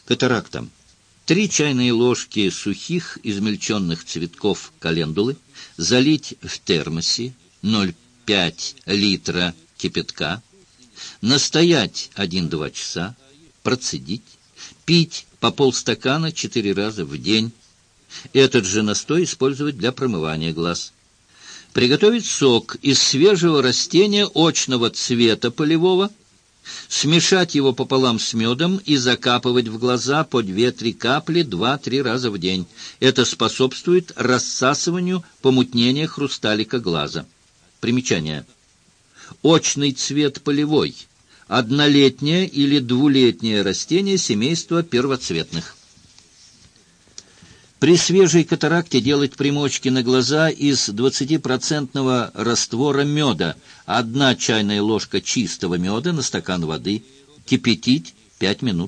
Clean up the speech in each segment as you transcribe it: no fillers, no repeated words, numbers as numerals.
Катаракта. 3 чайные ложки сухих измельченных цветков календулы залить в термосе 0,5 литра кипятка, настоять 1-2 часа, процедить, пить по полстакана 4 раза в день. Этот же настой использовать для промывания глаз. Приготовить сок из свежего растения очного цвета полевого, смешать его пополам с медом и закапывать в глаза по 2-3 капли 2-3 раза в день. Это способствует рассасыванию помутнения хрусталика глаза. Примечание. Очный цвет полевой. Однолетнее или двулетнее растение семейства первоцветных. При свежей катаракте делать примочки на глаза из 20% раствора меда, 1 чайная ложка чистого меда на стакан воды, кипятить 5 минут.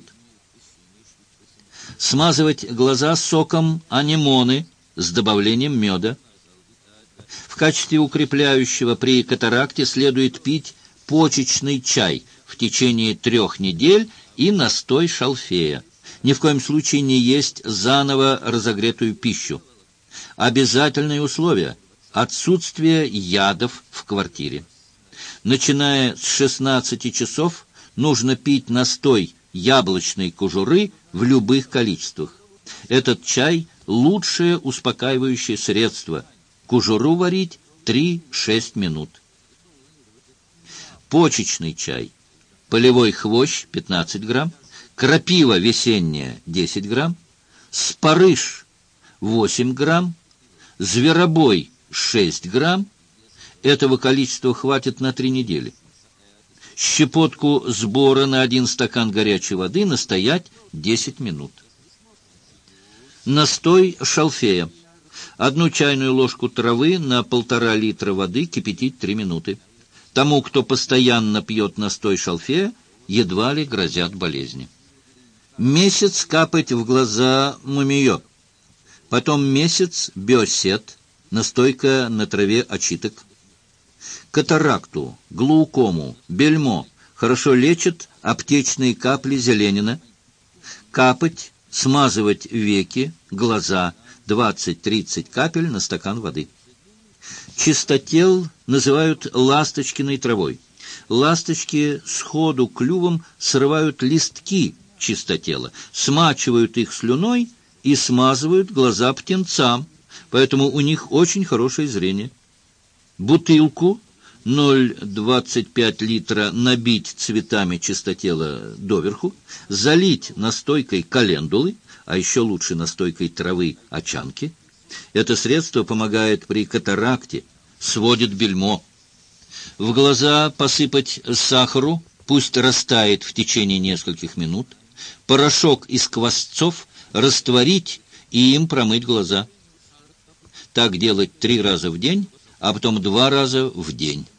Смазывать глаза соком анемоны с добавлением меда. В качестве укрепляющего при катаракте следует пить почечный чай в течение 3 недель и настой шалфея. Ни в коем случае не есть заново разогретую пищу. Обязательные условия – отсутствие ядов в квартире. Начиная с 16 часов нужно пить настой яблочной кожуры в любых количествах. Этот чай – лучшее успокаивающее средство. Кожуру варить 3-6 минут. Почечный чай. Полевой хвощ 15 грамм. Крапива весенняя 10 грамм, спарыш 8 грамм, зверобой 6 грамм. Этого количества хватит на 3 недели. Щепотку сбора на 1 стакан горячей воды настоять 10 минут. Настой шалфея. 1 чайную ложку травы на 1,5 литра воды кипятить 3 минуты. Тому, кто постоянно пьет настой шалфея, едва ли грозят болезни. Месяц капать в глаза мумиё. Потом месяц биосет, настойка на траве очиток. Катаракту, глаукому, бельмо хорошо лечат аптечные капли зеленина. Капать, смазывать веки, глаза 20-30 капель на стакан воды. Чистотел называют ласточкиной травой. Ласточки сходу клювом срывают листки чистотела, смачивают их слюной и смазывают глаза птенцам, поэтому у них очень хорошее зрение. Бутылку 0,25 литра набить цветами чистотела доверху, залить настойкой календулы, а еще лучше настойкой травы очанки. Это средство помогает при катаракте, сводит бельмо. В глаза посыпать сахару, пусть растает в течение нескольких минут. Порошок из квасцов растворить и им промыть глаза. Так делать 3 раза в день, а потом 2 раза в день.